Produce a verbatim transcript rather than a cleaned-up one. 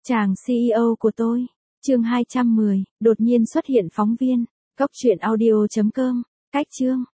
Chàng xê e ô của tôi. Chương hai trăm mười, đột nhiên xuất hiện phóng viên. Cốc truyện audio chấm com. Cách chương.